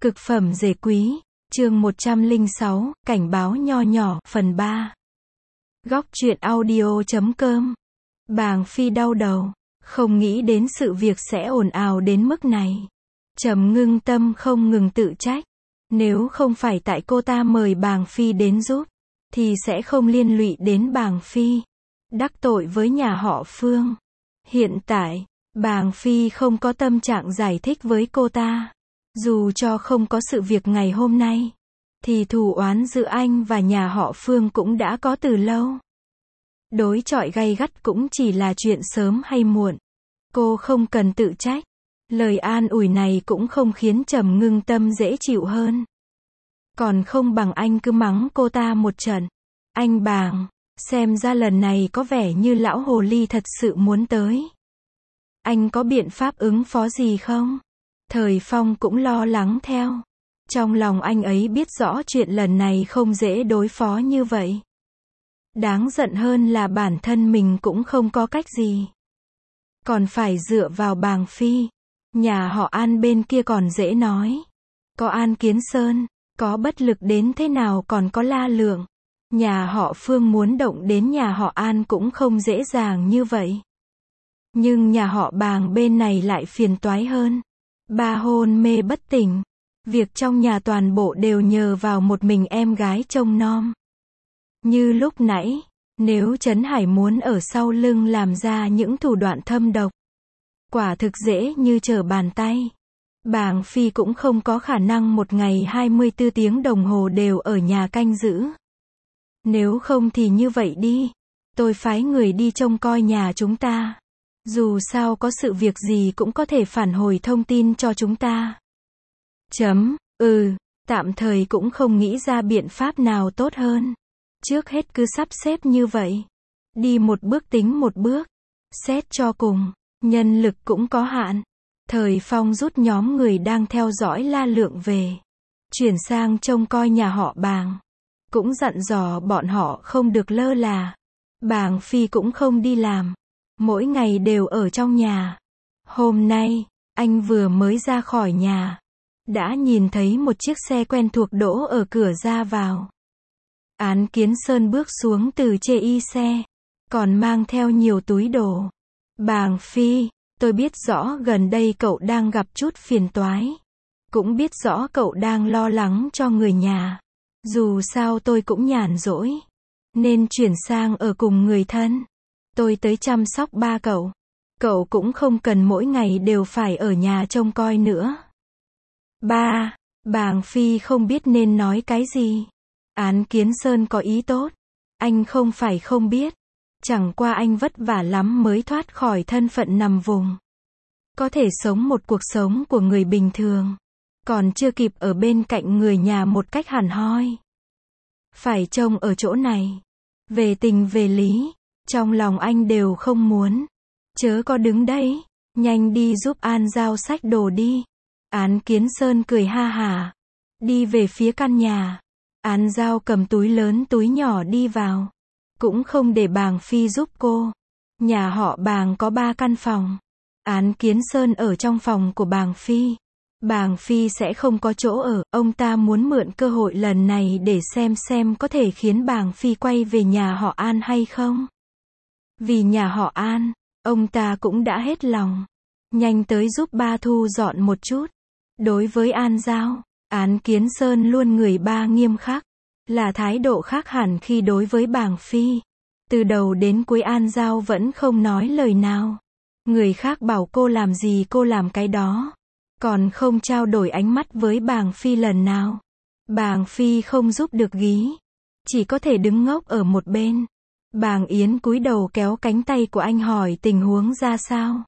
Cực phẩm rể quý, chương 106, cảnh báo nho nhỏ, phần 3. Góc truyện audio.com. Bàng Phi đau đầu, không nghĩ đến sự việc sẽ ồn ào đến mức này. Trầm Ngưng Tâm không ngừng tự trách, nếu không phải tại cô ta mời Bàng Phi đến giúp, thì sẽ không liên lụy đến Bàng Phi, đắc tội với nhà họ Phương. Hiện tại, Bàng Phi không có tâm trạng giải thích với cô ta. Dù cho không có sự việc ngày hôm nay, thì thù oán giữa anh và nhà họ Phương cũng đã có từ lâu. Đối chọi gay gắt cũng chỉ là chuyện sớm hay muộn. Cô không cần tự trách. Lời an ủi này cũng không khiến Trầm Ngưng Tâm dễ chịu hơn. Còn không bằng anh cứ mắng cô ta một trận. Anh Bàng, xem ra lần này có vẻ như lão hồ ly thật sự muốn tới. Anh có biện pháp ứng phó gì không? Thời Phong cũng lo lắng theo. Trong lòng anh ấy biết rõ chuyện lần này không dễ đối phó như vậy. Đáng giận hơn là bản thân mình cũng không có cách gì. Còn phải dựa vào Bàng Phi. Nhà họ An bên kia còn dễ nói. Có An Kiến Sơn, có bất lực đến thế nào còn có La Lượng. Nhà họ Phương muốn động đến nhà họ An cũng không dễ dàng như vậy. Nhưng nhà họ Bàng bên này lại phiền toái hơn. Ba hôn mê bất tỉnh. Việc trong nhà toàn bộ đều nhờ vào một mình em gái trông nom. Như lúc nãy, nếu Trấn Hải muốn ở sau lưng làm ra những thủ đoạn thâm độc, quả thực dễ như trở bàn tay. Bàng Phi cũng không có khả năng một ngày 24 tiếng đồng hồ đều ở nhà canh giữ. Nếu không thì như vậy đi, tôi phái người đi trông coi nhà chúng ta. Dù sao có sự việc gì cũng có thể phản hồi thông tin cho chúng ta. Tạm thời cũng không nghĩ ra biện pháp nào tốt hơn. Trước hết cứ sắp xếp như vậy. Đi một bước tính một bước. Xét cho cùng, nhân lực cũng có hạn. Thời Phong rút nhóm người đang theo dõi La Lượng về. Chuyển sang trông coi nhà họ Bàng. Cũng dặn dò bọn họ không được lơ là. Bàng Phi cũng không đi làm. Mỗi ngày đều ở trong nhà. Hôm nay, anh vừa mới ra khỏi nhà. Đã nhìn thấy một chiếc xe quen thuộc đỗ ở cửa ra vào. An Kiến Sơn bước xuống từ chê xe. Còn mang theo nhiều túi đồ. Bàng Phi, tôi biết rõ gần đây cậu đang gặp chút phiền toái. Cũng biết rõ cậu đang lo lắng cho người nhà. Dù sao tôi cũng nhàn rỗi. Nên chuyển sang ở cùng người thân. Tôi tới chăm sóc ba cậu. Cậu cũng không cần mỗi ngày đều phải ở nhà trông coi nữa. Ba, Bàng Phi không biết nên nói cái gì. An Kiến Sơn có ý tốt. Anh không phải không biết. Chẳng qua anh vất vả lắm mới thoát khỏi thân phận nằm vùng. Có thể sống một cuộc sống của người bình thường. Còn chưa kịp ở bên cạnh người nhà một cách hẳn hoi. Phải trông ở chỗ này. Về tình về lý. Trong lòng anh đều không muốn. Chớ có đứng đấy. Nhanh đi giúp An Giao xách đồ đi. An Kiến Sơn cười ha hả. Đi về phía căn nhà. An Giao cầm túi lớn túi nhỏ đi vào. Cũng không để Bàng Phi giúp cô. Nhà họ Bàng có 3 căn phòng. An Kiến Sơn ở trong phòng của Bàng Phi. Bàng Phi sẽ không có chỗ ở. Ông ta muốn mượn cơ hội lần này để xem có thể khiến Bàng Phi quay về nhà họ An hay không. Vì nhà họ An, ông ta cũng đã hết lòng. Nhanh tới giúp ba thu dọn một chút. Đối với An Giao, An Kiến Sơn luôn người ba nghiêm khắc. Là thái độ khác hẳn khi đối với Bàng Phi. Từ đầu đến cuối An Giao vẫn không nói lời nào. Người khác bảo cô làm gì cô làm cái đó. Còn không trao đổi ánh mắt với Bàng Phi lần nào. Bàng Phi không giúp được gí. Chỉ có thể đứng ngốc ở một bên. Bàng Yến cúi đầu kéo cánh tay của anh hỏi tình huống ra sao.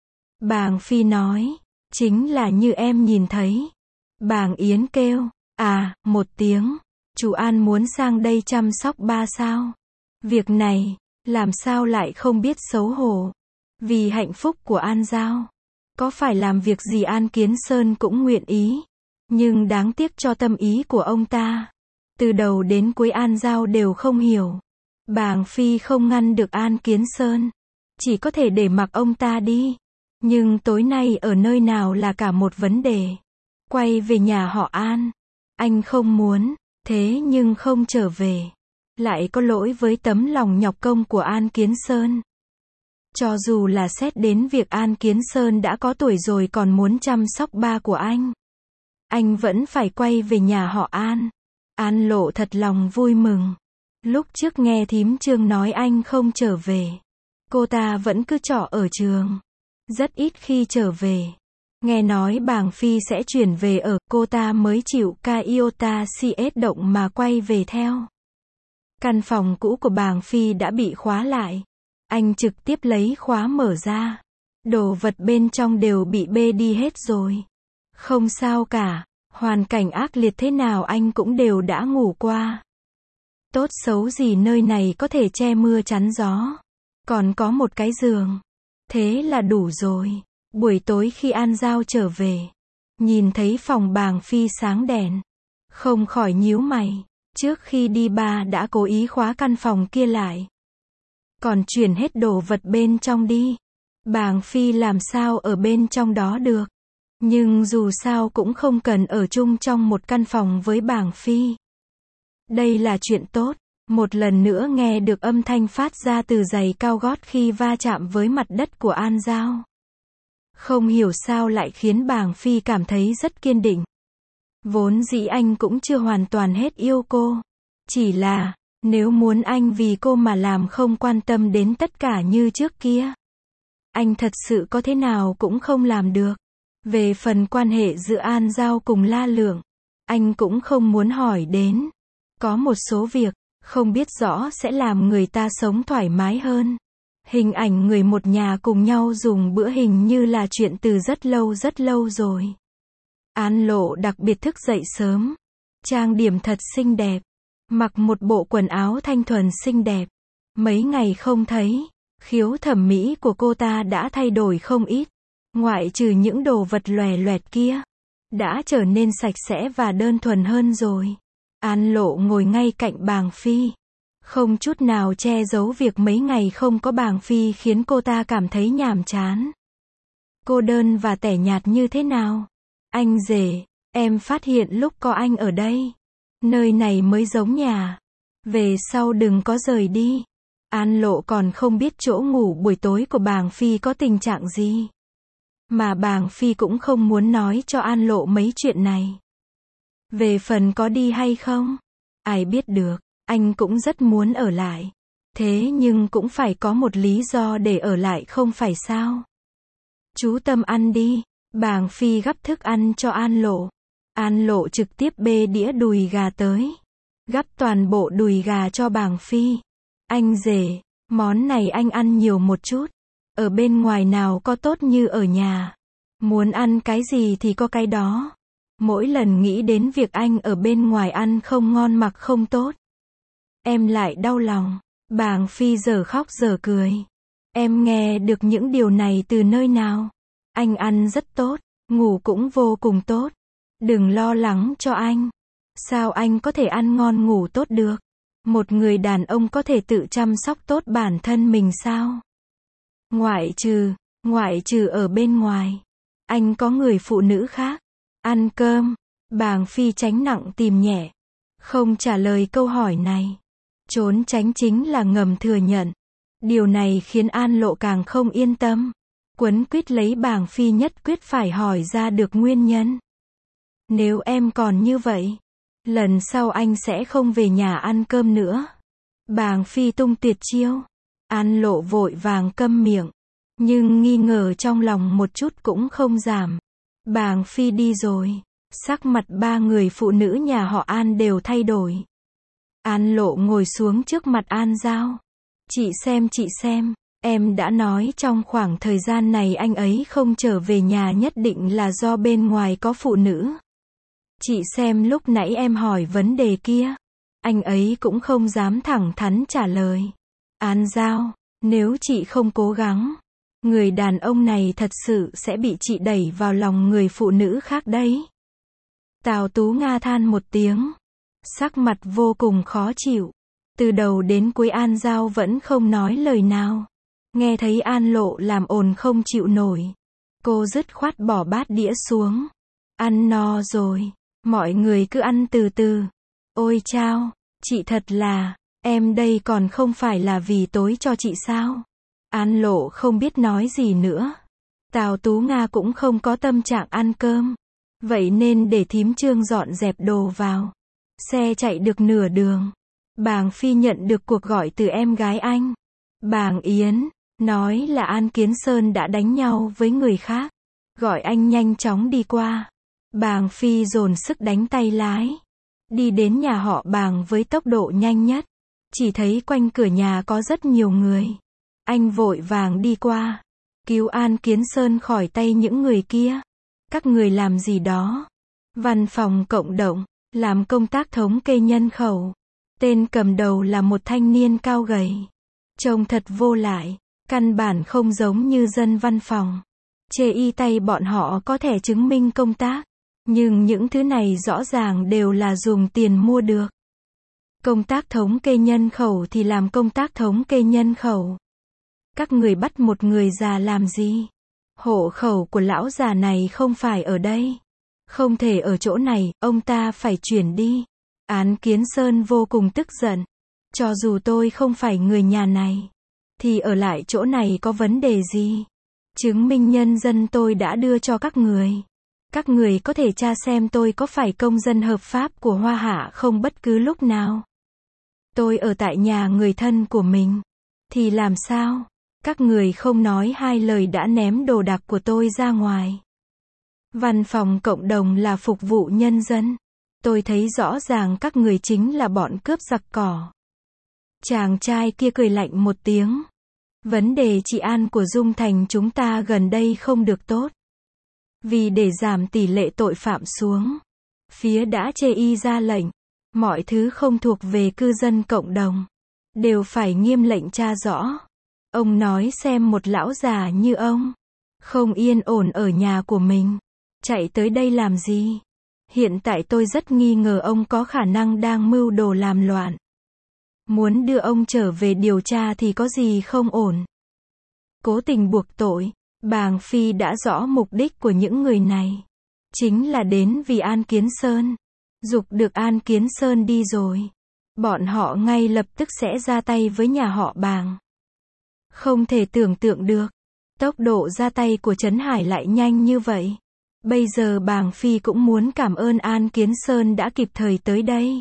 Bàng Phi nói, chính là như em nhìn thấy. Bàng Yến kêu, một tiếng. Chú An muốn sang đây chăm sóc ba sao? Việc này, làm sao lại không biết xấu hổ? Vì hạnh phúc của An Giao. Có phải làm việc gì An Kiến Sơn cũng nguyện ý. Nhưng đáng tiếc cho tâm ý của ông ta. Từ đầu đến cuối An Giao đều không hiểu. Bàng Phi không ngăn được An Kiến Sơn. Chỉ có thể để mặc ông ta đi. Nhưng tối nay ở nơi nào là cả một vấn đề. Quay về nhà họ An. Anh không muốn, thế nhưng không trở về. Lại có lỗi với tấm lòng nhọc công của An Kiến Sơn. Cho dù là xét đến việc An Kiến Sơn đã có tuổi rồi còn muốn chăm sóc ba của anh vẫn phải quay về nhà họ An. An Lộ thật lòng vui mừng. Lúc trước nghe thím Trương nói anh không trở về, cô ta vẫn cứ trọ ở trường, rất ít khi trở về. Nghe nói Bàng Phi sẽ chuyển về ở, cô ta mới chịu ca iota CS động mà quay về theo. Căn phòng cũ của Bàng Phi đã bị khóa lại. Anh trực tiếp lấy khóa mở ra. Đồ vật bên trong đều bị bê đi hết rồi. Không sao cả, hoàn cảnh ác liệt thế nào anh cũng đều đã ngủ qua. Tốt xấu gì nơi này có thể che mưa chắn gió. Còn có một cái giường. Thế là đủ rồi. Buổi tối khi An Giao trở về, nhìn thấy phòng Bàng Phi sáng đèn, không khỏi nhíu mày. Trước khi đi ba đã cố ý khóa căn phòng kia lại, còn chuyển hết đồ vật bên trong đi. Bàng Phi làm sao ở bên trong đó được. Nhưng dù sao cũng không cần ở chung trong một căn phòng với Bàng Phi. Đây là chuyện tốt. Một lần nữa nghe được âm thanh phát ra từ giày cao gót khi va chạm với mặt đất của An Giao. Không hiểu sao lại khiến Bàng Phi cảm thấy rất kiên định. Vốn dĩ anh cũng chưa hoàn toàn hết yêu cô. Chỉ là, nếu muốn anh vì cô mà làm không quan tâm đến tất cả như trước kia, anh thật sự có thế nào cũng không làm được. Về phần quan hệ giữa An Giao cùng La Lượng, anh cũng không muốn hỏi đến. Có một số việc, không biết rõ sẽ làm người ta sống thoải mái hơn. Hình ảnh người một nhà cùng nhau dùng bữa hình như là chuyện từ rất lâu rồi. An Lộ đặc biệt thức dậy sớm, trang điểm thật xinh đẹp, mặc một bộ quần áo thanh thuần xinh đẹp. Mấy ngày không thấy, khiếu thẩm mỹ của cô ta đã thay đổi không ít. Ngoại trừ những đồ vật lòe loẹt kia, đã trở nên sạch sẽ và đơn thuần hơn rồi. An Lộ ngồi ngay cạnh Bàng Phi, không chút nào che giấu việc mấy ngày không có Bàng Phi khiến cô ta cảm thấy nhàm chán, cô đơn và tẻ nhạt như thế nào. Anh rể, em phát hiện lúc có anh ở đây, nơi này mới giống nhà. Về sau đừng có rời đi. An Lộ còn không biết chỗ ngủ buổi tối của Bàng Phi có tình trạng gì. Mà Bàng Phi cũng không muốn nói cho An Lộ mấy chuyện này. Về phần có đi hay không, ai biết được. Anh cũng rất muốn ở lại. Thế nhưng cũng phải có một lý do để ở lại không phải sao. Chú Tâm ăn đi. Bàng Phi gắp thức ăn cho An Lộ. An Lộ trực tiếp bê đĩa đùi gà tới, gắp toàn bộ đùi gà cho Bàng Phi. Anh rể, món này anh ăn nhiều một chút. Ở bên ngoài nào có tốt như ở nhà. Muốn ăn cái gì thì có cái đó. Mỗi lần nghĩ đến việc anh ở bên ngoài ăn không ngon mặc không tốt, em lại đau lòng. Bàng Phi giờ khóc giờ cười. Em nghe được những điều này từ nơi nào? Anh ăn rất tốt, ngủ cũng vô cùng tốt. Đừng lo lắng cho anh. Sao anh có thể ăn ngon ngủ tốt được? Một người đàn ông có thể tự chăm sóc tốt bản thân mình sao? Ngoại trừ ở bên ngoài, anh có người phụ nữ khác. Ăn cơm. Bàng Phi tránh nặng tìm nhẹ, không trả lời câu hỏi này. Trốn tránh chính là ngầm thừa nhận. Điều này khiến An Lộ càng không yên tâm. Quấn quýt lấy Bàng Phi nhất quyết phải hỏi ra được nguyên nhân. Nếu em còn như vậy, lần sau anh sẽ không về nhà ăn cơm nữa. Bàng Phi tung tuyệt chiêu. An Lộ vội vàng câm miệng, nhưng nghi ngờ trong lòng một chút cũng không giảm. Bàng Phi đi rồi, sắc mặt ba người phụ nữ nhà họ An đều thay đổi. An Lộ ngồi xuống trước mặt An Giao. Chị xem, em đã nói trong khoảng thời gian này anh ấy không trở về nhà nhất định là do bên ngoài có phụ nữ. Chị xem lúc nãy em hỏi vấn đề kia, anh ấy cũng không dám thẳng thắn trả lời. An Giao, nếu chị không cố gắng, người đàn ông này thật sự sẽ bị chị đẩy vào lòng người phụ nữ khác đấy. Tào Tú Nga than một tiếng, sắc mặt vô cùng khó chịu. Từ đầu đến cuối An Giao vẫn không nói lời nào. Nghe thấy An Lộ làm ồn không chịu nổi, cô dứt khoát bỏ bát đĩa xuống, Ăn no rồi, mọi người cứ ăn từ từ. Ôi chao, chị thật là, em đây còn không phải là vì tối cho chị sao? An Lộ không biết nói gì nữa. Tào Tú Nga cũng không có tâm trạng ăn cơm. Vậy nên để thím Trương dọn dẹp đồ vào. Xe chạy được nửa đường. Bàng Phi nhận được cuộc gọi từ em gái anh. Bàng Yến, nói là An Kiến Sơn đã đánh nhau với người khác. Gọi anh nhanh chóng đi qua. Bàng Phi dồn sức đánh tay lái. Đi đến nhà họ Bàng với tốc độ nhanh nhất. Chỉ thấy quanh cửa nhà có rất nhiều người. Anh vội vàng đi qua. Cứu An Kiến Sơn khỏi tay những người kia. Các người làm gì đó? Văn phòng cộng đồng, làm công tác thống kê nhân khẩu. Tên cầm đầu là một thanh niên cao gầy. Trông thật vô lại, căn bản không giống như dân văn phòng. Chê y tay bọn họ có thẻ chứng minh công tác. Nhưng những thứ này rõ ràng đều là dùng tiền mua được. Công tác thống kê nhân khẩu thì làm công tác thống kê nhân khẩu. Các người bắt một người già làm gì? Hộ khẩu của lão già này không phải ở đây. Không thể ở chỗ này, ông ta phải chuyển đi. An Kiến Sơn vô cùng tức giận. Cho dù tôi không phải người nhà này, thì ở lại chỗ này có vấn đề gì? Chứng minh nhân dân tôi đã đưa cho các người. Các người có thể tra xem tôi có phải công dân hợp pháp của Hoa Hạ không bất cứ lúc nào. Tôi ở tại nhà người thân của mình. Thì làm sao? Các người không nói hai lời đã ném đồ đạc của tôi ra ngoài. Văn phòng cộng đồng là phục vụ nhân dân. Tôi thấy rõ ràng các người chính là bọn cướp giặc cỏ. Chàng trai kia cười lạnh một tiếng. Vấn đề trị an của Dung Thành chúng ta gần đây không được tốt. Vì để giảm tỷ lệ tội phạm xuống, phía đã chê y ra lệnh, mọi thứ không thuộc về cư dân cộng đồng, đều phải nghiêm lệnh tra rõ. Ông nói xem một lão già như ông, không yên ổn ở nhà của mình, chạy tới đây làm gì? Hiện tại tôi rất nghi ngờ ông có khả năng đang mưu đồ làm loạn. Muốn đưa ông trở về điều tra thì có gì không ổn. Cố tình buộc tội. Bàng Phi đã rõ mục đích của những người này. Chính là đến vì An Kiến Sơn. Giục được An Kiến Sơn đi rồi. Bọn họ ngay lập tức sẽ ra tay với nhà họ Bàng. Không thể tưởng tượng được. Tốc độ ra tay của Trấn Hải lại nhanh như vậy. Bây giờ Bàng Phi cũng muốn cảm ơn An Kiến Sơn đã kịp thời tới đây.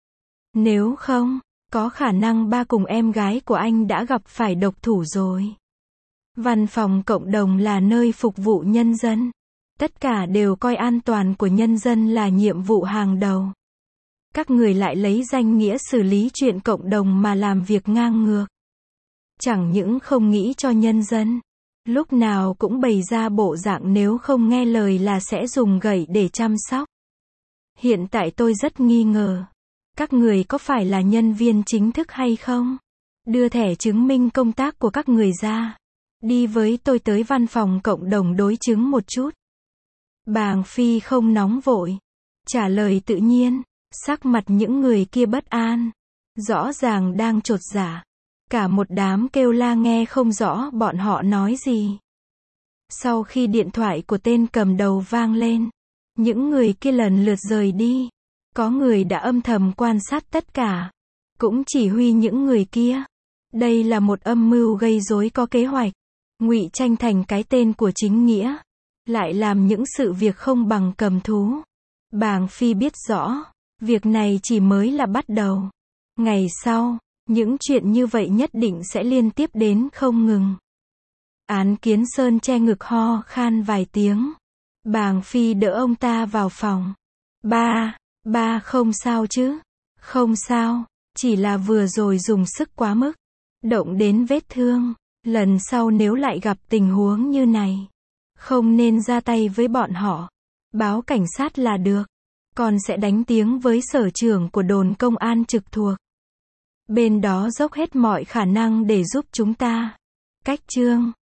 Nếu không, có khả năng ba cùng em gái của anh đã gặp phải độc thủ rồi. Văn phòng cộng đồng là nơi phục vụ nhân dân. Tất cả đều coi an toàn của nhân dân là nhiệm vụ hàng đầu. Các người lại lấy danh nghĩa xử lý chuyện cộng đồng mà làm việc ngang ngược. Chẳng những không nghĩ cho nhân dân, lúc nào cũng bày ra bộ dạng nếu không nghe lời là sẽ dùng gậy để chăm sóc. Hiện tại tôi rất nghi ngờ. Các người có phải là nhân viên chính thức hay không? Đưa thẻ chứng minh công tác của các người ra. Đi với tôi tới văn phòng cộng đồng đối chứng một chút. Bàng Phi không nóng vội. Trả lời tự nhiên. Sắc mặt những người kia bất an. Rõ ràng đang chột dạ. Cả một đám kêu la nghe không rõ bọn họ nói gì. Sau khi điện thoại của tên cầm đầu vang lên, những người kia lần lượt rời đi. Có người đã âm thầm quan sát tất cả. Cũng chỉ huy những người kia. Đây là một âm mưu gây rối có kế hoạch. Ngụy tranh thành cái tên của chính nghĩa. Lại làm những sự việc không bằng cầm thú. Bàng Phi biết rõ. Việc này chỉ mới là bắt đầu. Ngày sau, những chuyện như vậy nhất định sẽ liên tiếp đến không ngừng. An Kiến Sơn che ngực ho khan vài tiếng. Bàng Phi đỡ ông ta vào phòng. Ba không sao chứ? Không sao, chỉ là vừa rồi dùng sức quá mức. Động đến vết thương. Lần sau nếu lại gặp tình huống như này, không nên ra tay với bọn họ. Báo cảnh sát là được. Còn sẽ đánh tiếng với sở trưởng của đồn công an trực thuộc. Bên đó dốc hết mọi khả năng để giúp chúng ta. Cách chương